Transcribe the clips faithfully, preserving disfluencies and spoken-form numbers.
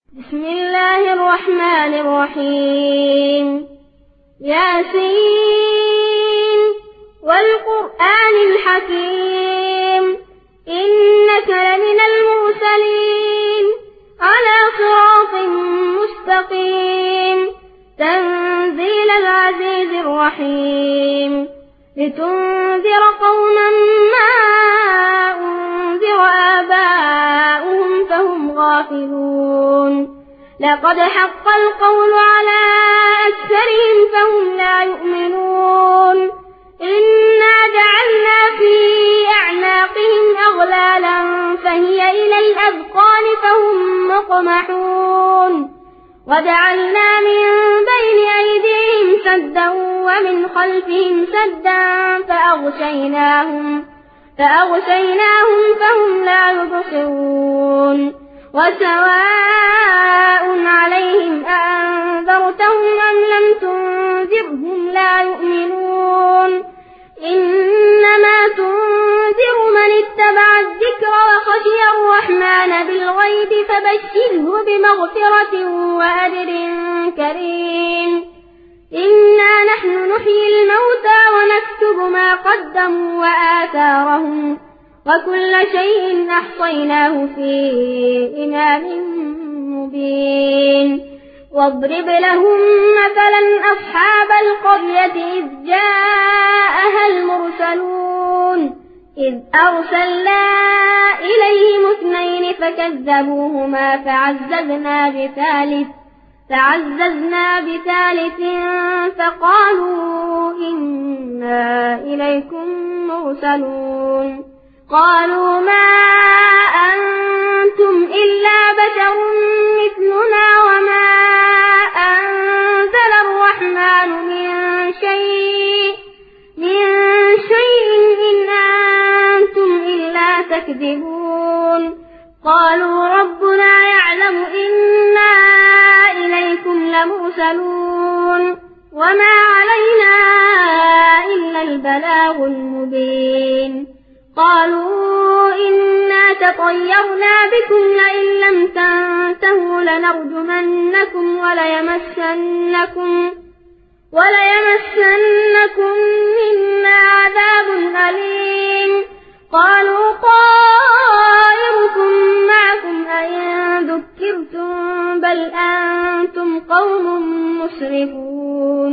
بسم الله الرحمن الرحيم. ياسين والقرآن الحكيم إنك لمن المرسلين على صراط مستقيم تنزيل العزيز الرحيم لتنذر قوما ما أنذر آباؤهم فهم غافلون لقد حق القول على أكثرهم فهم لا يؤمنون إنا جعلنا في أعناقهم أغلالا فهي إلى الأذقان فهم مقمحون وجعلنا من بين أيديهم سدا ومن خلفهم سدا فأغشيناهم فأغشيناهم فهم لا يبصرون وسواء عليهم أأنذرتهم أم لم تنذرهم لا يؤمنون إنما تنذر من اتبع الذكر وخشي الرحمن بالغيب فبشره بمغفرة وأجر كريم إنا نحن نحيي الموتى ونكتب ما قدموا وآثارهم وكل شيء أحصيناه في إمام مبين واضرب لهم مثلا أصحاب القرية إذ جاءها المرسلون إذ أرسلنا إليهم اثنين فكذبوهما فعززنا بثالث فعززنا بثالث فقالوا إنا إليكم مرسلون قالوا ما أنتم إلا بشر مثلنا وما أنزل الرحمن من شيء من شيء إن أنتم إلا تكذبون قالوا ربنا يعلم إنا إليكم لمرسلون وما علينا إلا البلاغ المبين قالوا إنا تطيرنا بكم لئن لم تنتهوا لنرجمنكم وليمسنكم وليمسنكم منا عذاب أليم قالوا طائركم معكم أئن ذكرتم بل أنتم قوم مسرفون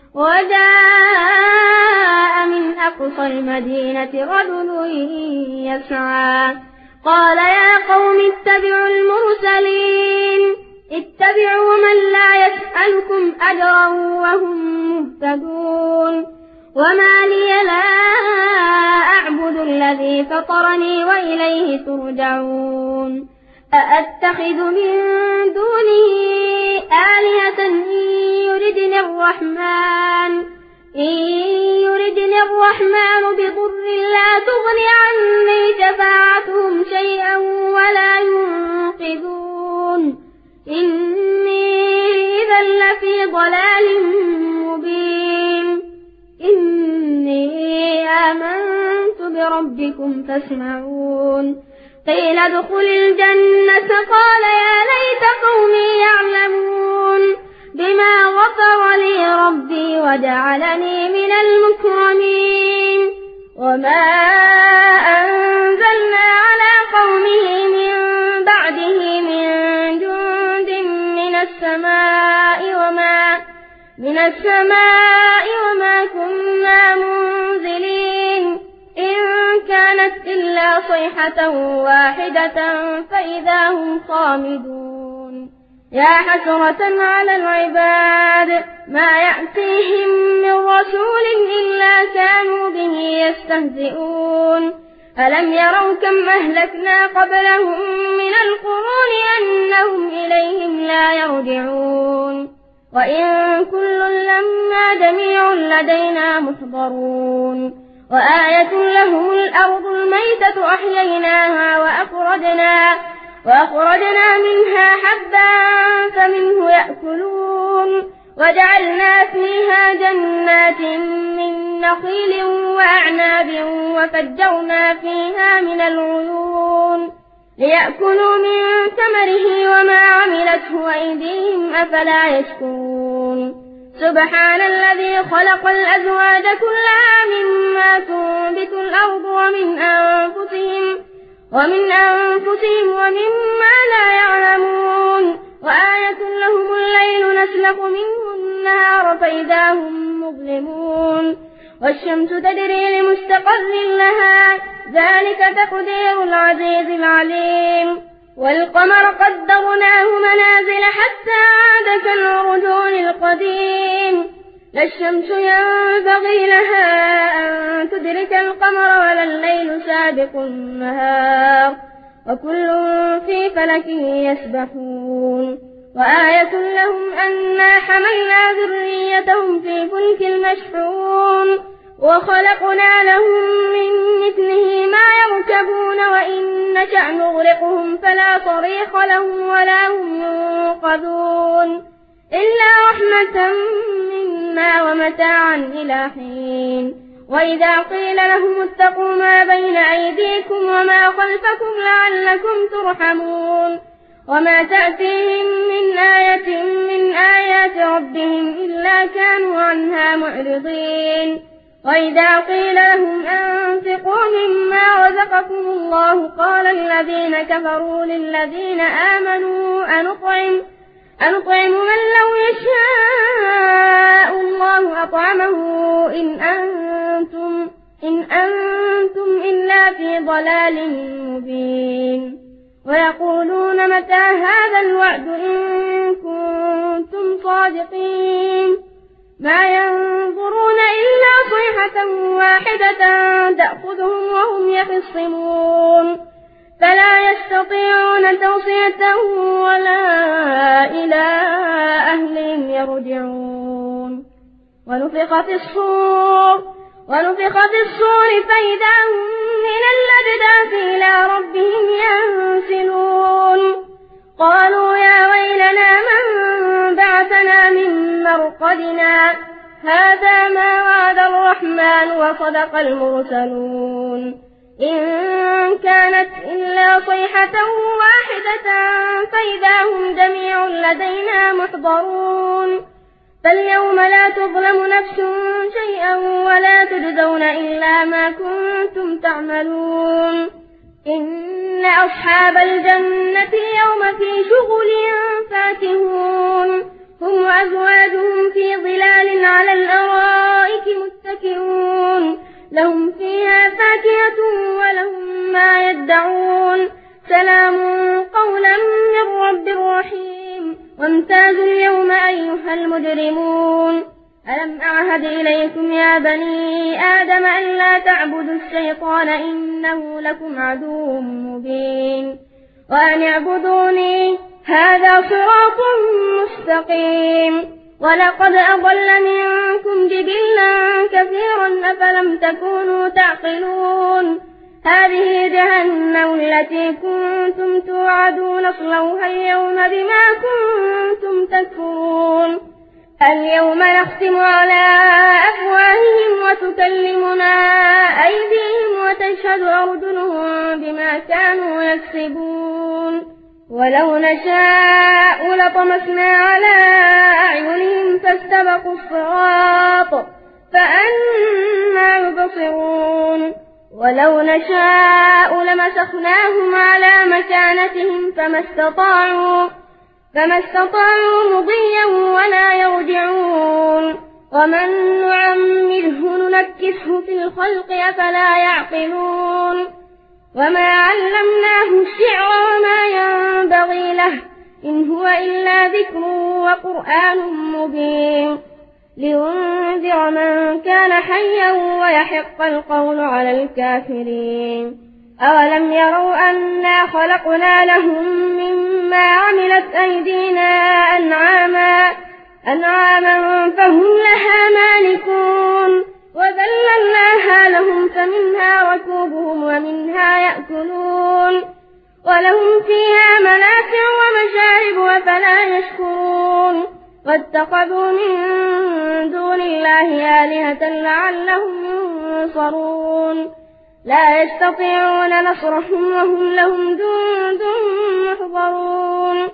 وجاء من أقصى المدينة رجل يسعى قال يا قوم اتبعوا المرسلين اتبعوا من لا يسألكم أجرا وهم مهتدون وما لي لا أعبد الذي فطرني وإليه ترجعون أأتخذ من دونه آلهة إن يردني الرحمن إن يردني الرحمن بضر لا تغني عني شفاعتهم شيئا ولا ينقذون إني إذا لفي ضلال مبين إني آمنت بربكم فاسمعون قيل ادخل الجنة قال يا ليت قومي يعلمون بما غفر لي ربي وجعلني من المكرمين وما أنزلنا على قومه من بعده من جند من السماء وما من السماء وما كنا منزلين إن كانت إلا صيحة واحدة فإذا هم خامدون يا حسرة على العباد ما يأتيهم من رسول إلا كانوا به يستهزئون ألم يروا كم أهلكنا قبلهم من القرون أنهم إليهم لا يرجعون وإن كل لما جميع لدينا محضرون وآية لهم الأرض الميتة أحييناها وأخرجنا وأخرجنا منها حبا فمنه يأكلون وجعلنا فيها جنات من نخيل وأعناب وفجرنا فيها من العيون ليأكلوا من ثمره وما عملته عملته أيديهم أفلا يشكرون سبحان الذي خلق الأزواج كلها مما تنبت الأرض ومن أنفسهم ومن أنفسهم ومما لا يعلمون وآية لهم الليل نسلخ منه النهار فإذا هم مظلمون والشمس تجري لمستقر لها ذلك تقدير العزيز العليم والقمر قدرناه منازل حتى عاد كالعرجون القديم لا الشمس ينبغي لها أن تدرك القمر ولا الليل سابق النهار وكل في فلك يسبحون وآية لهم أنا حملنا ذريتهم في فلك المشحون وخلقنا لهم من مثله ما يركبون وإن نشأ نغرقهم فلا صريخ لهم ولا هم ينقذون إلا رحمة منا ومتاعا إلى حين وإذا قيل لهم اتقوا ما بين أيديكم وما خلفكم لعلكم ترحمون وما تأتيهم من آية من آيات ربهم إلا كانوا عنها معرضين وإذا قيل لهم أنفقوا مما رزقكم الله قال الذين كفروا للذين آمنوا أنطعم أنطعم من لو يشاء الله أطعمه إن أنتم, إن أنتم إلا في ضلال مبين ويقولون متى هذا الوعد إن كنتم صادقين ما ينظرون إلا صيحة واحدة تأخذهم وهم يخصمون فلا يستطيعون توصية ولا إلى أهلهم يرجعون ونفخ في الصور ونفخ في الصور فإذا هم من الأجداث إلى ربهم ينسلون قالوا يا ويلنا من بعثنا من مرقدنا هذا ما وعد الرحمن وصدق المرسلون إن كانت إلا صيحة واحدة فإذا هم جميع لدينا محضرون فاليوم لا تظلم نفس شيئا ولا تجزون إلا ما كنتم تعملون إن أصحاب الجنة يوم في شغل فاكهون هم وأزواجهم في ظلال على الأرائك متكئون لهم فيها فاكهة ولهم ما يدعون سلام قولا من رب رحيم وامتازوا اليوم أيها المجرمون ألم أعهد إليكم يا بني آدم ألا تعبدوا الشيطان إنه لكم عدو مبين وأن اعبدوني هذا صراط مستقيم ولقد أضل منكم جبلا كثيرا أفلم تكونوا تعقلون هذه جهنم التي كنتم توعدون اصلوها اليوم بما كنتم تكفرون اليوم نختم على أفواههم وتكلمنا أيديهم وتشهد أرجلهم بما كانوا يكسبون ولو نشاء لطمسنا على أعينهم فاستبقوا الصراط فأنى يبصرون ولو نشاء لمسخناهم على مكانتهم فما استطاعوا فما استطاعوا مضيا ولا يرجعون ومن نعمره ننكسه في الخلق أفلا يعقلون وما علمناه الشعر وما ينبغي له إن هو إلا ذكر وقرآن مبين لينذر من كان حيا ويحق القول على الكافرين أولم يروا أنا خلقنا لهم مما عملت أيدينا أنعاما أنعاما فهم لها مالكون وذللناها لهم فمنها ركوبهم ومنها يأكلون ولهم فيها منافع ومشارب وفلا يشكرون واتخذوا من دون الله آلهة لعلهم ينصرون لا يستطيعون نصرهم وهم لهم جند محضرون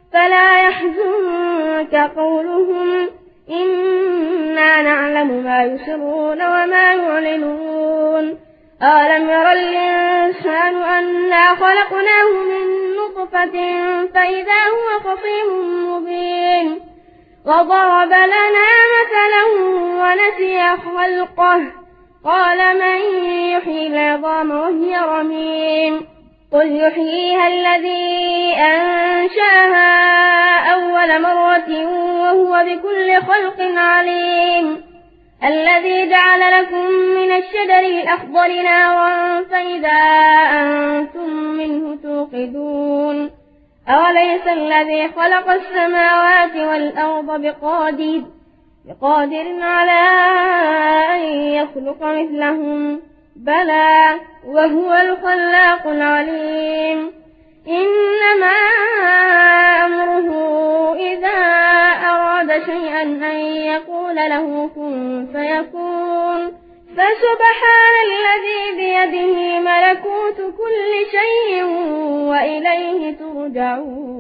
فلا يحزنك قولهم إنا نعلم ما يسرون وما يعلنون أولم ير الإنسان أنا خلقناه من نطفة فإذا هو خصيم مبين وضرب لنا مثلا ونسي خلقه قال من يحيي العظام وهي رميم قل يحييها الذي أنشأها أول مرة وهو بكل خلق عليم الذي جعل لكم من الشجر الأخضر نارا فإذا أنتم منه توقدون أوليس الذي خلق السماوات والأرض بقادر بقادر على أن يخلق مثلهم بلى وهو الخلاق العليم إنما أمره إذا أراد شيئا أن يقول له كن فيكون فسبحان الذي بيده ملكوت كل شيء وإليه ترجعون.